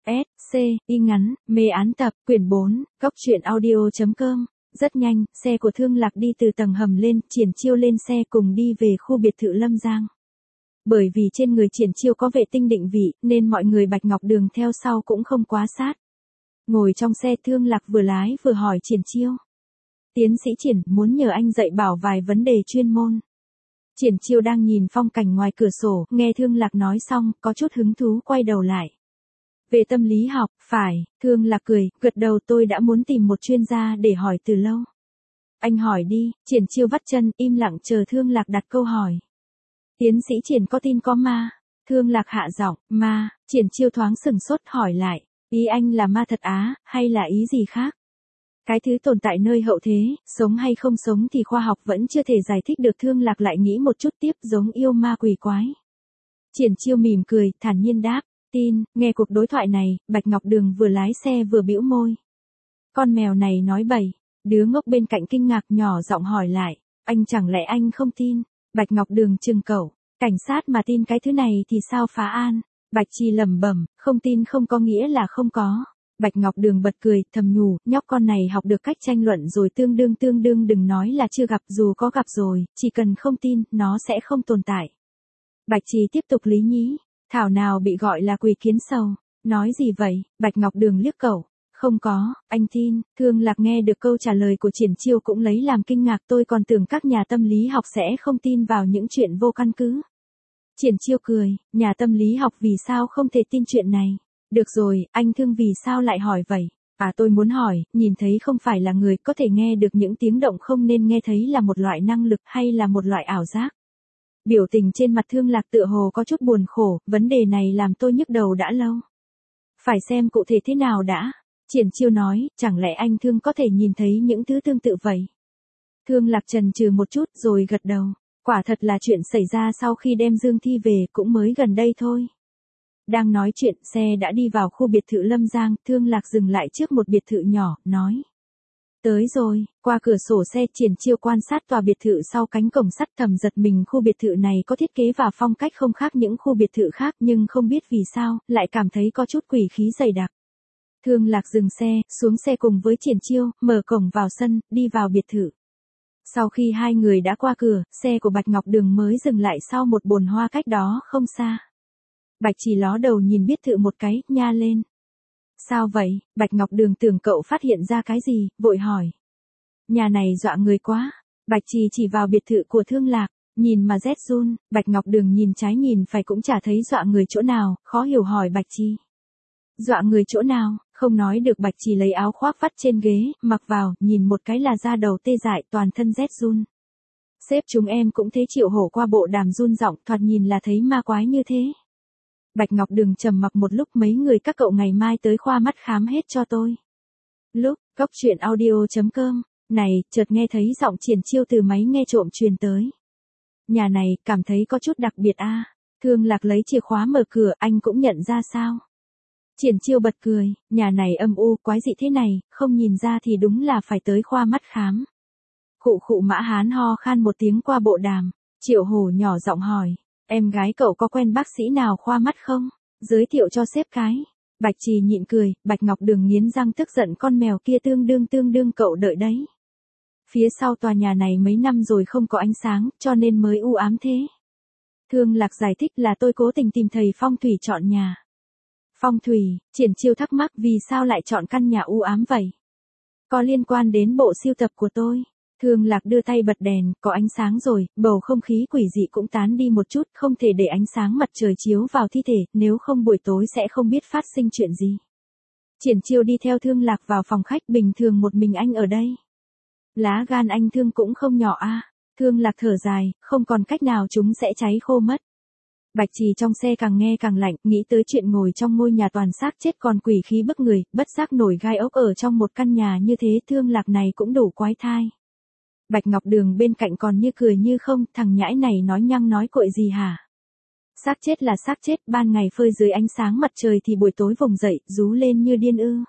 S, C, y ngắn, mê án tập, quyển 4, góc truyện audio.com. Rất nhanh, xe của Thương Lạc đi từ tầng hầm lên, Triển Chiêu lên xe cùng đi về khu biệt thự Lâm Giang. Bởi vì trên người Triển Chiêu có vệ tinh định vị, nên mọi người Bạch Ngọc Đường theo sau cũng không quá sát. Ngồi trong xe Thương Lạc vừa lái vừa hỏi Triển Chiêu. Tiến sĩ Triển, muốn nhờ anh dạy bảo vài vấn đề chuyên môn. Triển Chiêu đang nhìn phong cảnh ngoài cửa sổ, nghe Thương Lạc nói xong, có chút hứng thú quay đầu lại. Về tâm lý học, phải, Thương Lạc cười, gật đầu, tôi đã muốn tìm một chuyên gia để hỏi từ lâu. Anh hỏi đi, Triển Chiêu vắt chân, im lặng chờ Thương Lạc đặt câu hỏi. Tiến sĩ Triển có tin có ma? Thương Lạc hạ giọng, ma, Triển Chiêu thoáng sừng sốt hỏi lại, ý anh là ma thật á, hay là ý gì khác? Cái thứ tồn tại nơi hậu thế, sống hay không sống thì khoa học vẫn chưa thể giải thích được. Thương Lạc lại nghĩ một chút tiếp, giống yêu ma quỷ quái. Triển Chiêu mỉm cười, thản nhiên đáp, tin. Nghe cuộc đối thoại này, Bạch Ngọc Đường vừa lái xe vừa bĩu môi. Con mèo này nói bậy. Đứa ngốc bên cạnh kinh ngạc nhỏ giọng hỏi lại, anh chẳng lẽ anh không tin? Bạch Ngọc Đường trừng cẩu, cảnh sát mà tin cái thứ này thì sao phá an? Bạch Trì lẩm bẩm, không tin không có nghĩa là không có. Bạch Ngọc Đường bật cười, thầm nhủ, nhóc con này học được cách tranh luận rồi, tương đương đừng nói là chưa gặp, dù có gặp rồi, chỉ cần không tin, nó sẽ không tồn tại. Bạch Trì tiếp tục lý nhí, thảo nào bị gọi là quỷ kiến sầu, nói gì vậy? Bạch Ngọc Đường liếc cậu, không có, anh tin. Thương Lạc nghe được câu trả lời của Triển Chiêu cũng lấy làm kinh ngạc, tôi còn tưởng các nhà tâm lý học sẽ không tin vào những chuyện vô căn cứ. Triển Chiêu cười, nhà tâm lý học vì sao không thể tin chuyện này? Được rồi, anh Thương vì sao lại hỏi vậy? À, tôi muốn hỏi, nhìn thấy không phải là người, có thể nghe được những tiếng động không nên nghe thấy là một loại năng lực hay là một loại ảo giác? Biểu tình trên mặt Thương Lạc tựa hồ có chút buồn khổ, vấn đề này làm tôi nhức đầu đã lâu. Phải xem cụ thể thế nào đã. Triển Chiêu nói, chẳng lẽ anh Thương có thể nhìn thấy những thứ tương tự vậy? Thương Lạc chần chừ một chút rồi gật đầu. Quả thật là chuyện xảy ra sau khi đem Dương Thi về, cũng mới gần đây thôi. Đang nói chuyện, xe đã đi vào khu biệt thự Lâm Giang, Thương Lạc dừng lại trước một biệt thự nhỏ, nói. Tới rồi. Qua cửa sổ xe, Triển Chiêu quan sát tòa biệt thự sau cánh cổng sắt, thầm giật mình. Khu biệt thự này có thiết kế và phong cách không khác những khu biệt thự khác, nhưng không biết vì sao, lại cảm thấy có chút quỷ khí dày đặc. Thương Lạc dừng xe, xuống xe cùng với Triển Chiêu, mở cổng vào sân, đi vào biệt thự. Sau khi hai người đã qua cửa, xe của Bạch Ngọc Đường mới dừng lại sau một bồn hoa cách đó không xa. Bạch Trì ló đầu nhìn biệt thự một cái, nha lên. Sao vậy? Bạch Ngọc Đường tưởng cậu phát hiện ra cái gì, vội hỏi. Nhà này dọa người quá. Bạch Trì chỉ vào biệt thự của Thương Lạc, nhìn mà rét run. Bạch Ngọc Đường nhìn trái nhìn phải cũng chả thấy dọa người chỗ nào, khó hiểu hỏi Bạch Trì. Dọa người chỗ nào? Không nói được. Bạch Trì lấy áo khoác vắt trên ghế, mặc vào, nhìn một cái là da đầu tê dại, toàn thân rét run. Sếp chúng em cũng thế, Triệu Hổ qua bộ đàm run giọng, thoạt nhìn là thấy ma quái như thế. Bạch Ngọc Đường trầm mặc một lúc, mấy người các cậu ngày mai tới khoa mắt khám hết cho tôi. Lúc, góc truyện audio.com, này, chợt nghe thấy giọng Triển Chiêu từ máy nghe trộm truyền tới. Nhà này, cảm thấy có chút đặc biệt a. Thương Lạc lấy chìa khóa mở cửa, anh cũng nhận ra sao? Triển Chiêu bật cười, nhà này âm u, quái dị thế này, không nhìn ra thì đúng là phải tới khoa mắt khám. Khụ khụ Mã Hán ho khan một tiếng qua bộ đàm, Triệu Hổ nhỏ giọng hỏi. Em gái cậu có quen bác sĩ nào khoa mắt không? Giới thiệu cho sếp cái. Bạch Trì nhịn cười, Bạch Ngọc Đường nghiến răng tức giận, con mèo kia tương đương cậu đợi đấy. Phía sau tòa nhà này mấy năm rồi không có ánh sáng, cho nên mới u ám thế. Thương Lạc giải thích là tôi cố tình tìm thầy phong thủy chọn nhà. Phong thủy? Triển Chiêu thắc mắc, vì sao lại chọn căn nhà u ám vậy? Có liên quan đến bộ sưu tập của tôi. Thương Lạc đưa tay bật đèn, có ánh sáng rồi, bầu không khí quỷ dị cũng tán đi một chút, không thể để ánh sáng mặt trời chiếu vào thi thể, nếu không buổi tối sẽ không biết phát sinh chuyện gì. Triển Chiêu đi theo Thương Lạc vào phòng khách, bình thường một mình anh ở đây. Lá gan anh Thương cũng không nhỏ a. Thương Lạc thở dài, không còn cách nào, chúng sẽ cháy khô mất. Bạch Trì trong xe càng nghe càng lạnh, nghĩ tới chuyện ngồi trong ngôi nhà toàn xác chết còn quỷ khí bức người, bất giác nổi gai ốc ở trong một căn nhà như thế. Thương Lạc này cũng đủ quái thai. Bạch Ngọc Đường bên cạnh còn như cười như không, thằng nhãi này nói nhăng nói cội gì hả? Xác chết là xác chết, ban ngày phơi dưới ánh sáng mặt trời thì buổi tối vùng dậy, rú lên như điên ư?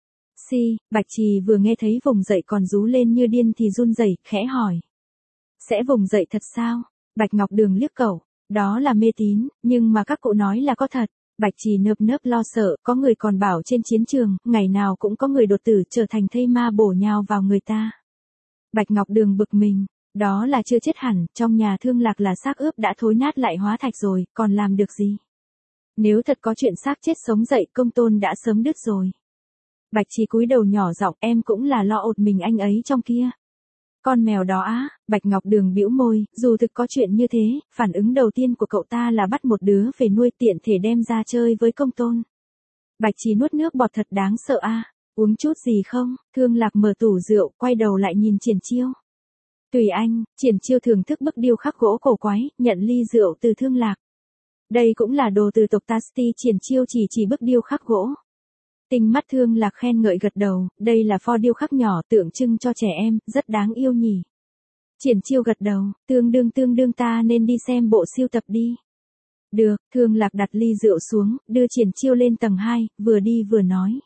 Bạch Trì vừa nghe thấy vùng dậy còn rú lên như điên thì run rẩy, khẽ hỏi. Sẽ vùng dậy thật sao? Bạch Ngọc Đường liếc cậu, đó là mê tín, nhưng mà các cụ nói là có thật. Bạch Trì nơm nớp lo sợ, có người còn bảo trên chiến trường, ngày nào cũng có người đột tử trở thành thây ma bổ nhào vào người ta. Bạch Ngọc Đường bực mình, đó là chưa chết hẳn, trong nhà Thương Lạc là xác ướp đã thối nát lại hóa thạch rồi, còn làm được gì? Nếu thật có chuyện xác chết sống dậy, Công Tôn đã sớm đứt rồi. Bạch Trì cúi đầu nhỏ giọng, em cũng là lo ột mình anh ấy trong kia. Con mèo đó á, Bạch Ngọc Đường bĩu môi, dù thực có chuyện như thế, phản ứng đầu tiên của cậu ta là bắt một đứa về nuôi tiện thể đem ra chơi với Công Tôn. Bạch Trì nuốt nước bọt thật đáng sợ a. Uống chút gì không? Thương Lạc mở tủ rượu, quay đầu lại nhìn Triển Chiêu. Tùy anh, Triển Chiêu thưởng thức bức điêu khắc gỗ cổ quái, nhận ly rượu từ Thương Lạc. Đây cũng là đồ từ tộc Tasti. Triển Chiêu chỉ bức điêu khắc gỗ. Tinh mắt Thương Lạc khen ngợi gật đầu, đây là pho điêu khắc nhỏ tượng trưng cho trẻ em, rất đáng yêu nhỉ. Triển Chiêu gật đầu, tương đương ta nên đi xem bộ sưu tập đi. Được, Thương Lạc đặt ly rượu xuống, đưa Triển Chiêu lên tầng 2, vừa đi vừa nói.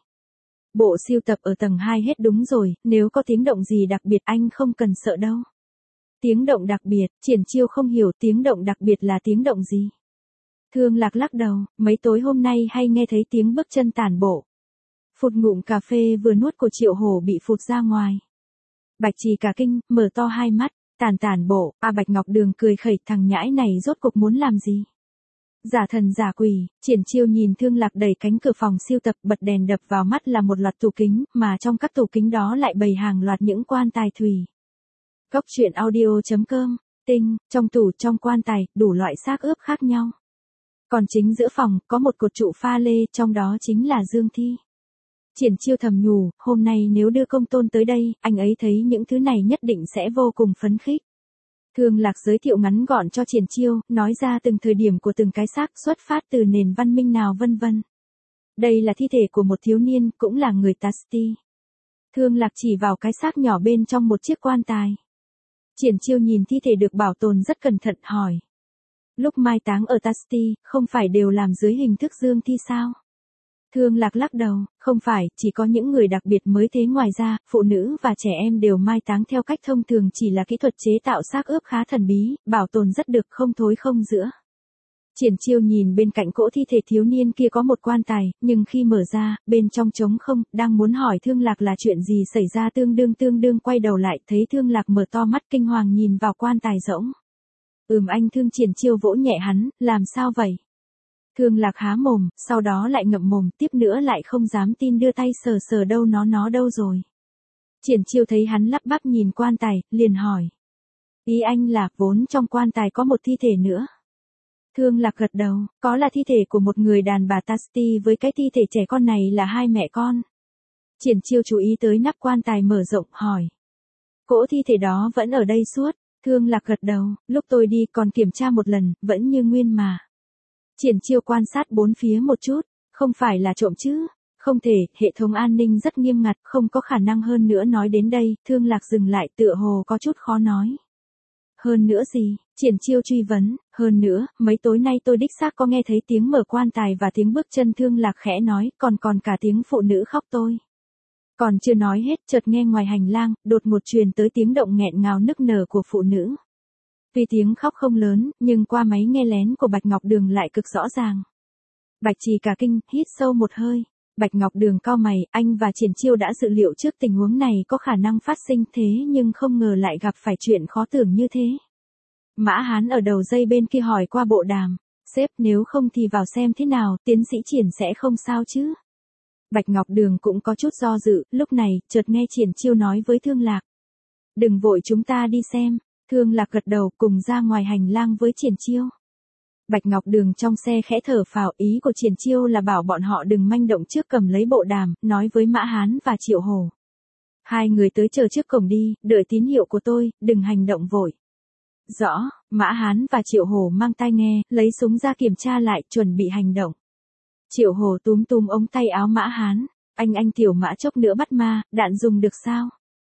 Bộ sưu tập ở tầng 2 hết đúng rồi, nếu có tiếng động gì đặc biệt anh không cần sợ đâu. Tiếng động đặc biệt, Triển Chiêu không hiểu tiếng động đặc biệt là tiếng động gì. Thương Lạc lắc đầu, mấy tối hôm nay hay nghe thấy tiếng bước chân tản bộ. Phụt ngụm cà phê vừa nuốt của Triệu Hổ bị phụt ra ngoài. Bạch Trì cả kinh, mở to hai mắt, tản bộ, Bạch Ngọc Đường cười khẩy, thằng nhãi này rốt cuộc muốn làm gì? Giả thần giả quỷ, Triển Chiêu nhìn Thương Lạc đẩy cánh cửa phòng siêu tập, bật đèn đập vào mắt là một loạt tủ kính, mà trong các tủ kính đó lại bày hàng loạt những quan tài thủy. Góc truyện audio.com, tinh, trong tủ trong quan tài, đủ loại xác ướp khác nhau. Còn chính giữa phòng, có một cột trụ pha lê, trong đó chính là dương thi. Triển Chiêu thầm nhủ, hôm nay nếu đưa Công Tôn tới đây, anh ấy thấy những thứ này nhất định sẽ vô cùng phấn khích. Thương Lạc giới thiệu ngắn gọn cho Triển Chiêu, nói ra từng thời điểm của từng cái xác, xuất phát từ nền văn minh nào vân vân. Đây là thi thể của một thiếu niên, cũng là người Tasti. Thương Lạc chỉ vào cái xác nhỏ bên trong một chiếc quan tài. Triển Chiêu nhìn thi thể được bảo tồn rất cẩn thận, hỏi. Lúc mai táng ở Tasti, không phải đều làm dưới hình thức dương thi sao? Thương Lạc lắc đầu, không phải, chỉ có những người đặc biệt mới thế, ngoài ra, phụ nữ và trẻ em đều mai táng theo cách thông thường, chỉ là kỹ thuật chế tạo xác ướp khá thần bí, bảo tồn rất được, không thối không rữa. Triển Chiêu nhìn bên cạnh cỗ thi thể thiếu niên kia có một quan tài, nhưng khi mở ra, bên trong trống không, đang muốn hỏi Thương Lạc là chuyện gì xảy ra, tương đương quay đầu lại, thấy Thương Lạc mở to mắt kinh hoàng nhìn vào quan tài rỗng. Anh thương. Triển Chiêu vỗ nhẹ hắn, làm sao vậy? Thương Lạc há mồm, sau đó lại ngậm mồm, tiếp nữa lại không dám tin, đưa tay sờ đâu nó đâu rồi. Triển Chiêu thấy hắn lắp bắp nhìn quan tài, liền hỏi. Ý anh là, vốn trong quan tài có một thi thể nữa. Thương Lạc gật đầu, có, là thi thể của một người đàn bà Tasti với cái thi thể trẻ con này là hai mẹ con. Triển Chiêu chú ý tới nắp quan tài mở rộng, hỏi. Cỗ thi thể đó vẫn ở đây suốt? Thương Lạc gật đầu, lúc tôi đi còn kiểm tra một lần, vẫn như nguyên mà. Triển Chiêu quan sát bốn phía một chút, không phải là trộm chứ? Không thể, hệ thống an ninh rất nghiêm ngặt, không có khả năng. Hơn nữa, nói đến đây, Thương Lạc dừng lại, tựa hồ có chút khó nói. Hơn nữa gì? Triển Chiêu truy vấn, hơn nữa, mấy tối nay tôi đích xác có nghe thấy tiếng mở quan tài và tiếng bước chân. Thương Lạc khẽ nói, còn cả tiếng phụ nữ khóc tôi. Còn chưa nói hết, chợt nghe ngoài hành lang, đột ngột truyền tới tiếng động nghẹn ngào nức nở của phụ nữ. Tuy tiếng khóc không lớn, nhưng qua máy nghe lén của Bạch Ngọc Đường lại cực rõ ràng. Bạch Trì cả kinh, hít sâu một hơi. Bạch Ngọc Đường cau mày, anh và Triển Chiêu đã dự liệu trước tình huống này có khả năng phát sinh, thế nhưng không ngờ lại gặp phải chuyện khó tưởng như thế. Mã Hán ở đầu dây bên kia hỏi qua bộ đàm, sếp, nếu không thì vào xem thế nào, tiến sĩ Triển sẽ không sao chứ? Bạch Ngọc Đường cũng có chút do dự, lúc này, chợt nghe Triển Chiêu nói với Thương Lạc. Đừng vội, chúng ta đi xem. Thương Lạc gật đầu, cùng ra ngoài hành lang với Triển Chiêu. Bạch Ngọc Đường trong xe khẽ thở phào, ý của Triển Chiêu là bảo bọn họ đừng manh động, trước cầm lấy bộ đàm, nói với Mã Hán và Triệu Hổ. Hai người tới chờ trước cổng đi, đợi tín hiệu của tôi, đừng hành động vội. Rõ, Mã Hán và Triệu Hổ mang tai nghe, lấy súng ra kiểm tra lại, chuẩn bị hành động. Triệu Hổ túm ống tay áo Mã Hán, anh tiểu Mã chốc nữa bắt ma, đạn dùng được sao?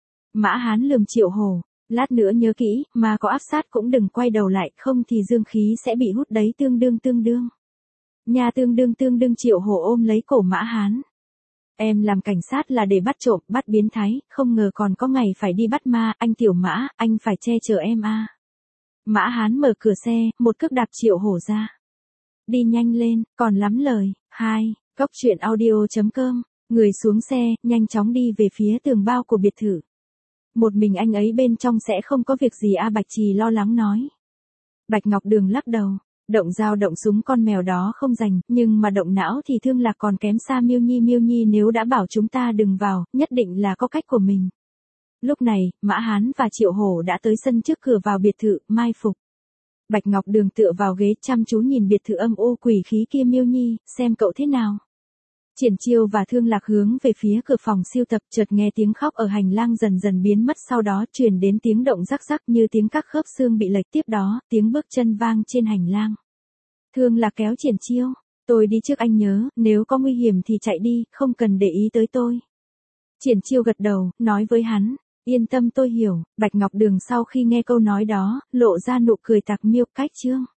Mã Hán lườm Triệu Hổ, lát nữa nhớ kỹ, mà có áp sát cũng đừng quay đầu lại, không thì dương khí sẽ bị hút đấy, tương đương. Nhà tương đương. Triệu Hổ ôm lấy cổ Mã Hán. Em làm cảnh sát là để bắt trộm, bắt biến thái, không ngờ còn có ngày phải đi bắt ma, anh tiểu Mã, anh phải che chở em a. Mã Hán mở cửa xe, một cước đạp Triệu Hổ ra. Đi nhanh lên, còn lắm lời. 2. Cốc truyện audio.com. Người xuống xe, nhanh chóng đi về phía tường bao của biệt thự. Một mình anh ấy bên trong sẽ không có việc gì à, Bạch Trì lo lắng nói. Bạch Ngọc Đường lắc đầu. Động dao động súng con mèo đó không rành, nhưng mà động não thì Thương Lạc còn kém xa Miêu Nhi nếu đã bảo chúng ta đừng vào, nhất định là có cách của mình. Lúc này, Mã Hán và Triệu Hổ đã tới sân trước cửa vào biệt thự, mai phục. Bạch Ngọc Đường tựa vào ghế chăm chú nhìn biệt thự âm u quỷ khí kia. Miêu Nhi, xem cậu thế nào. Triển Chiêu và Thương Lạc hướng về phía cửa phòng siêu tập, chợt nghe tiếng khóc ở hành lang dần dần biến mất, sau đó truyền đến tiếng động rắc rắc như tiếng các khớp xương bị lệch, tiếp đó, tiếng bước chân vang trên hành lang. Thương Lạc kéo Triển Chiêu, tôi đi trước anh nhớ, nếu có nguy hiểm thì chạy đi, không cần để ý tới tôi. Triển Chiêu gật đầu, nói với hắn, yên tâm tôi hiểu. Bạch Ngọc Đường sau khi nghe câu nói đó, lộ ra nụ cười tặc miêu. Cách chương